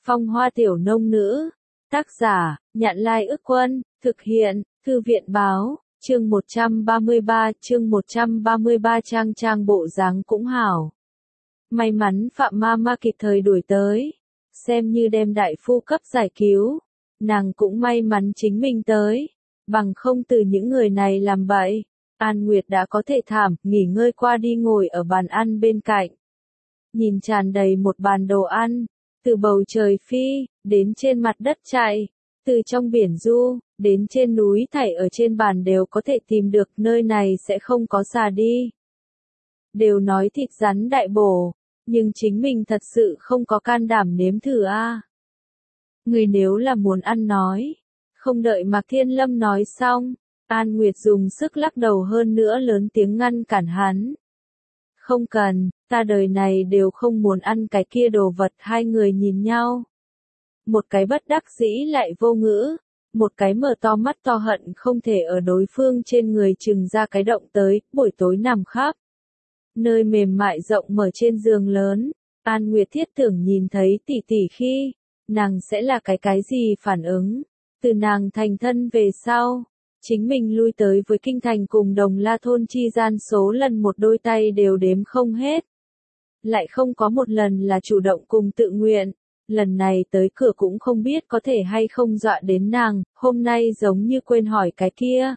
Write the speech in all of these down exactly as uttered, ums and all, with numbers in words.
Phong hoa tiểu nông nữ. Tác giả, Nhạn Lai Ức Quân, thực hiện, Thư viện báo, chương một trăm ba mươi ba, chương một trăm ba mươi ba trang trang bộ dáng cũng hảo. May mắn Phạm Mama kịp thời đuổi tới, xem như đem đại phu cấp giải cứu, nàng cũng may mắn chính mình tới, bằng không từ những người này làm bậy, An Nguyệt đã có thể thảm, nghỉ ngơi qua đi ngồi ở bàn ăn bên cạnh. Nhìn tràn đầy một bàn đồ ăn, từ bầu trời phi, đến trên mặt đất chạy, từ trong biển du, đến trên núi thảy ở trên bàn đều có thể tìm được, nơi này sẽ không có xà đi. Đều nói thịt rắn đại bổ, nhưng chính mình thật sự không có can đảm nếm thử a. À. Người nếu là muốn ăn nói, không đợi Mạc Thiên Lâm nói xong, An Nguyệt dùng sức lắc đầu hơn nữa lớn tiếng ngăn cản hắn. Không cần, ta đời này đều không muốn ăn cái kia đồ vật. Hai người nhìn nhau. Một cái bất đắc dĩ lại vô ngữ, một cái mở to mắt to hận không thể ở đối phương trên người chừng ra cái động tới, buổi tối nằm khắp. Nơi mềm mại rộng mở trên giường lớn, An Nguyệt thiết tưởng nhìn thấy tỷ tỷ khi, nàng sẽ là cái cái gì phản ứng, từ nàng thành thân về sau. Chính mình lui tới với kinh thành cùng Đồng La thôn chi gian số lần một đôi tay đều đếm không hết. Lại không có một lần là chủ động cùng tự nguyện, lần này tới cửa cũng không biết có thể hay không dọa đến nàng, hôm nay giống như quên hỏi cái kia.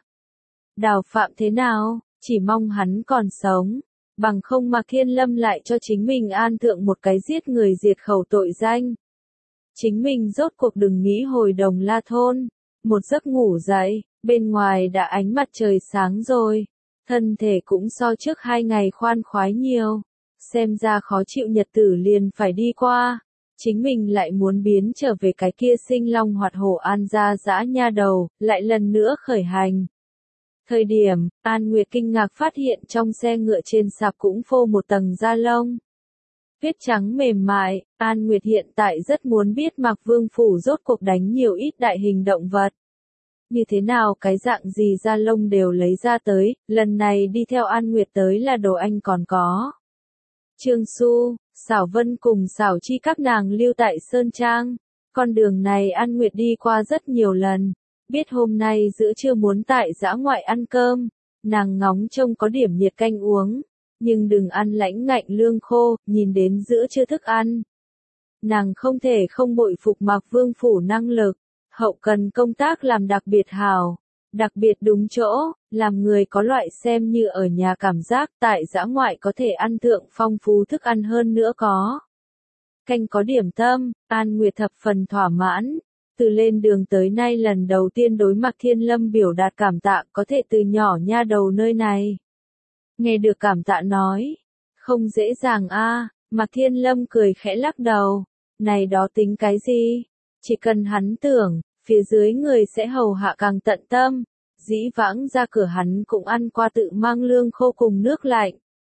Đào Phạm thế nào, chỉ mong hắn còn sống, bằng không Mạc Thiên Lâm lại cho chính mình an thượng một cái giết người diệt khẩu tội danh. Chính mình rốt cuộc đừng nghĩ hồi Đồng La thôn, một giấc ngủ dậy. Bên ngoài đã ánh mặt trời sáng rồi, thân thể cũng so trước hai ngày khoan khoái nhiều, xem ra khó chịu nhật tử liền phải đi qua, chính mình lại muốn biến trở về cái kia sinh long hoạt hổ An gia dã nha đầu, lại lần nữa khởi hành. Thời điểm, An Nguyệt kinh ngạc phát hiện trong xe ngựa trên sạp cũng phô một tầng da lông. Tuyết trắng mềm mại, An Nguyệt hiện tại rất muốn biết Mạc Vương Phủ rốt cuộc đánh nhiều ít đại hình động vật. Như thế nào cái dạng gì da lông đều lấy ra tới, lần này đi theo An Nguyệt tới là đồ anh còn có. Trương Xu, Xảo Vân cùng Xảo Chi các nàng lưu tại Sơn Trang, con đường này An Nguyệt đi qua rất nhiều lần, biết hôm nay giữa trưa muốn tại dã ngoại ăn cơm, nàng ngóng trông có điểm nhiệt canh uống, nhưng đừng ăn lãnh ngạnh lương khô, nhìn đến giữa trưa thức ăn. Nàng không thể không bội phục Mạc Vương Phủ năng lực. Hậu cần công tác làm đặc biệt hào, đặc biệt đúng chỗ, làm người có loại xem như ở nhà cảm giác tại dã ngoại có thể ăn thượng phong phú thức ăn hơn nữa có. Canh có điểm tâm, An Nguyệt thập phần thỏa mãn, từ lên đường tới nay lần đầu tiên đối Mạc Thiên Lâm biểu đạt cảm tạ có thể từ nhỏ nha đầu nơi này. Nghe được cảm tạ nói, không dễ dàng a. À, Mạc Thiên Lâm cười khẽ lắc đầu, này đó tính cái gì? Chỉ cần hắn tưởng, phía dưới người sẽ hầu hạ càng tận tâm, dĩ vãng ra cửa hắn cũng ăn qua tự mang lương khô cùng nước lạnh.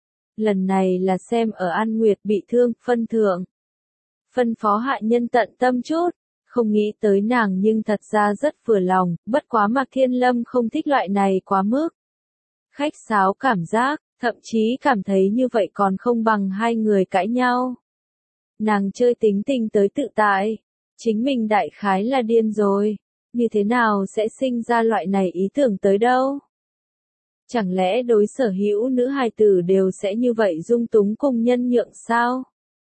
Lần này là xem ở An Nguyệt bị thương, phân thượng. Phân phó hạ nhân tận tâm chút, không nghĩ tới nàng nhưng thật ra rất vừa lòng, bất quá Mạc Thiên Lâm không thích loại này quá mức. Khách sáo cảm giác, thậm chí cảm thấy như vậy còn không bằng hai người cãi nhau. Nàng chơi tính tình tới tự tại. Chính mình đại khái là điên rồi, như thế nào sẽ sinh ra loại này ý tưởng tới đâu? Chẳng lẽ đối sở hữu nữ hài tử đều sẽ như vậy dung túng cùng nhân nhượng sao?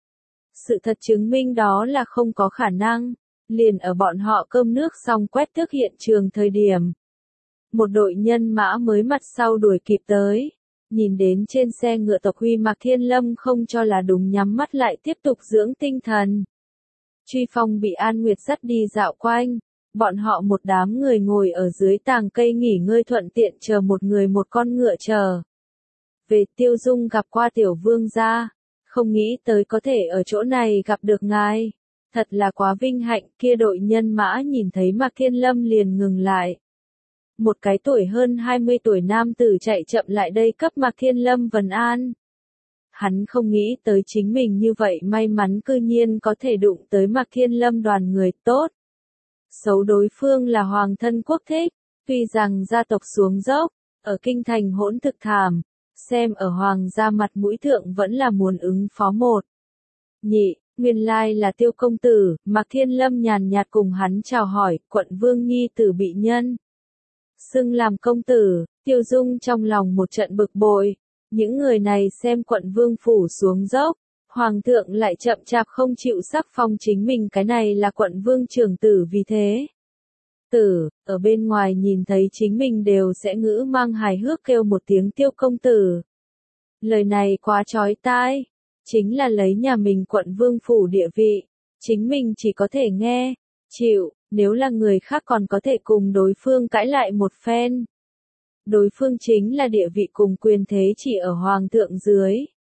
Sự thật chứng minh đó là không có khả năng, liền ở bọn họ cơm nước xong quét tước hiện trường thời điểm. Một đội nhân mã mới mặt sau đuổi kịp tới, nhìn đến trên xe ngựa tộc Huy Mạc Thiên Lâm không cho là đúng nhắm mắt lại tiếp tục dưỡng tinh thần. Truy Phong bị An Nguyệt dắt đi dạo quanh, bọn họ một đám người ngồi ở dưới tàng cây nghỉ ngơi thuận tiện chờ một người một con ngựa chờ. Về Tiêu Dung gặp qua tiểu vương gia, không nghĩ tới có thể ở chỗ này gặp được ngài, thật là quá vinh hạnh. Kia đội nhân mã nhìn thấy Mạc Thiên Lâm liền ngừng lại. Một cái tuổi hơn hai mươi tuổi nam tử chạy chậm lại đây cấp Mạc Thiên Lâm vần an. Hắn không nghĩ tới chính mình như vậy may mắn cư nhiên có thể đụng tới Mạc Thiên Lâm đoàn người tốt. Xấu đối phương là hoàng thân quốc thích, tuy rằng gia tộc xuống dốc, ở kinh thành hỗn thực thảm, xem ở hoàng gia mặt mũi thượng vẫn là muốn ứng phó một. Nhị, Nguyên lai là Tiêu công tử. Mạc Thiên Lâm nhàn nhạt cùng hắn chào hỏi, quận vương nhi tử bị nhân xưng làm công tử. Tiêu Dung trong lòng một trận bực bội, những người này xem quận vương phủ xuống dốc, hoàng thượng lại chậm chạp không chịu sắc phong chính mình, cái này là quận vương trưởng tử vì thế. Tử, ở bên ngoài nhìn thấy chính mình đều sẽ ngữ mang hài hước kêu một tiếng Tiêu công tử. Lời này quá chói tai, chính là lấy nhà mình quận vương phủ địa vị, chính mình chỉ có thể nghe, chịu, nếu là người khác còn có thể cùng đối phương cãi lại một phen. Đối phương chính là địa vị cùng quyền thế chỉ ở hoàng thượng dưới,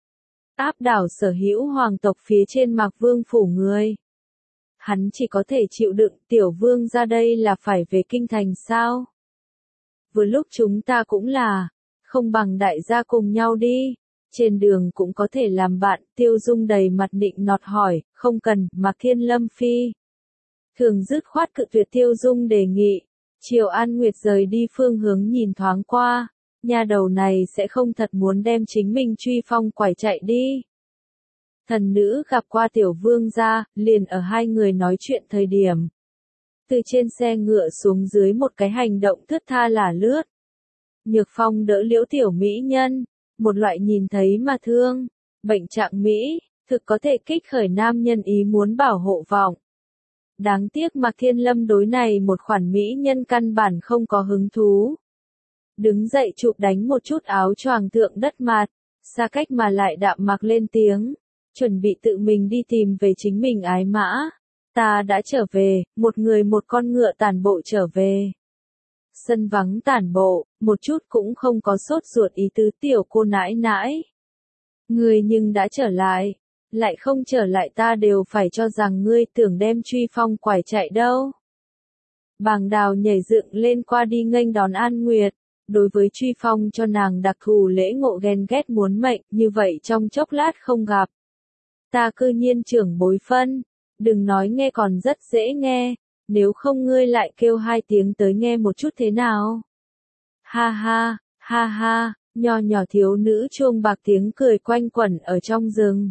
áp đảo sở hữu hoàng tộc phía trên Mạc Vương phủ người. Hắn chỉ có thể chịu đựng. Tiểu vương ra đây là phải về kinh thành sao? Vừa lúc chúng ta cũng là, không bằng đại gia cùng nhau đi, trên đường cũng có thể làm bạn. Tiêu Dung đầy mặt nịnh nọt hỏi, không cần. Mạc Thiên Lâm phi thường dứt khoát cự tuyệt Tiêu Dung đề nghị. Triều An Nguyệt rời đi phương hướng nhìn thoáng qua, nha đầu này sẽ không thật muốn đem chính mình truy phong quải chạy đi. Thần nữ gặp qua tiểu vương gia, liền ở hai người nói chuyện thời điểm. Từ trên xe ngựa xuống dưới một cái hành động thướt tha là lướt. Nhược Phong đỡ Liễu tiểu mỹ nhân, một loại nhìn thấy mà thương, bệnh trạng Mỹ, thực có thể kích khởi nam nhân ý muốn bảo hộ vọng. Đáng tiếc Mạc Thiên Lâm đối này một khoản mỹ nhân căn bản không có hứng thú. Đứng dậy chụp đánh một chút áo choàng thượng đất mặt, xa cách mà lại đạm mạc lên tiếng, chuẩn bị tự mình đi tìm về chính mình ái mã. Ta đã trở về, một người một con ngựa tản bộ trở về. Sân vắng tản bộ, một chút cũng không có sốt ruột ý tứ tiểu cô nãi nãi. Ngươi nhưng đã trở lại, lại không trở lại ta đều phải cho rằng ngươi tưởng đem truy phong quải chạy đâu. Bàng Đào nhảy dựng lên qua đi nghênh đón An Nguyệt, đối với truy phong cho nàng đặc thù lễ ngộ ghen ghét muốn mệnh, như vậy trong chốc lát không gặp. Ta cư nhiên trưởng bối phân, đừng nói nghe còn rất dễ nghe, nếu không ngươi lại kêu hai tiếng tới nghe một chút thế nào. Ha ha, ha ha, nho nhỏ thiếu nữ chuông bạc tiếng cười quanh quẩn ở trong rừng.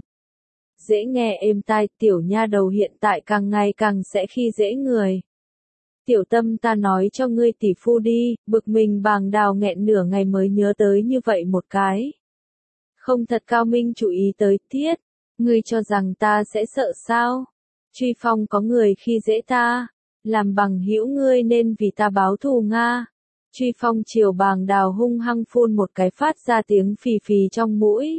Dễ nghe êm tai, tiểu nha đầu hiện tại càng ngày càng sẽ khi dễ người. Tiểu tâm ta nói cho ngươi tỷ phu đi, bực mình Bàng Đào nghẹn nửa ngày mới nhớ tới như vậy một cái. Không thật cao minh chú ý tới tiết, ngươi cho rằng ta sẽ sợ sao? Truy phong có người khi dễ ta, làm bằng hữu ngươi nên vì ta báo thù Nga. Truy phong chiều Bàng Đào hung hăng phun một cái phát ra tiếng phì phì trong mũi.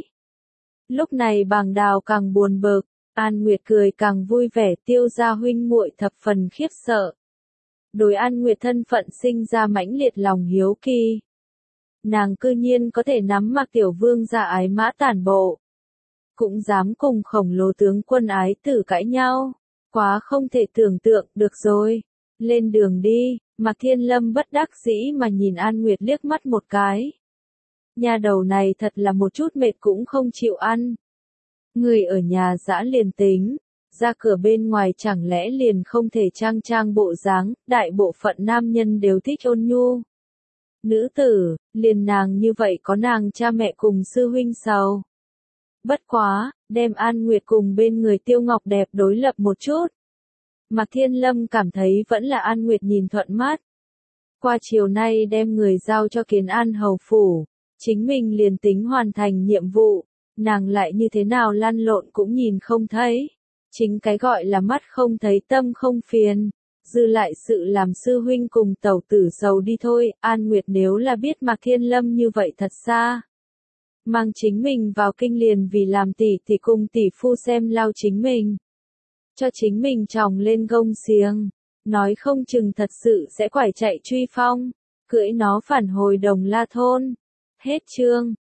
Lúc này Bàng Đào càng buồn bực, An Nguyệt cười càng vui vẻ, Tiêu gia huynh muội thập phần khiếp sợ. Đối An Nguyệt thân phận sinh ra mãnh liệt lòng hiếu kỳ. Nàng cư nhiên có thể nắm Mạc tiểu vương gia ái mã tản bộ. Cũng dám cùng khổng lồ tướng quân ái tử cãi nhau. Quá không thể tưởng tượng, được rồi. Lên đường đi, Mạc Thiên Lâm bất đắc dĩ mà nhìn An Nguyệt liếc mắt một cái. Nhà đầu này thật là một chút mệt cũng không chịu ăn. Người ở nhà dã liền tính, ra cửa bên ngoài chẳng lẽ liền không thể trang trang bộ dáng, đại bộ phận nam nhân đều thích ôn nhu. Nữ tử, liền nàng như vậy có nàng cha mẹ cùng sư huynh sầu. Bất quá, đem An Nguyệt cùng bên người Tiêu Ngọc đẹp đối lập một chút. Mạc Thiên Lâm cảm thấy vẫn là An Nguyệt nhìn thuận mắt. Qua chiều nay đem người giao cho Kiến An hầu phủ, chính mình liền tính hoàn thành nhiệm vụ, nàng lại như thế nào lăn lộn cũng nhìn không thấy. Chính cái gọi là mắt không thấy tâm không phiền, dư lại sự làm sư huynh cùng tẩu tử sầu đi thôi. An Nguyệt nếu là biết Mạc Thiên Lâm như vậy thật xa, mang chính mình vào kinh liền vì làm tỷ thì cùng tỷ phu xem lao chính mình, cho chính mình tròng lên gông xiềng, nói không chừng thật sự sẽ quải chạy truy phong, cưỡi nó phản hồi Đồng La thôn. Hết chương.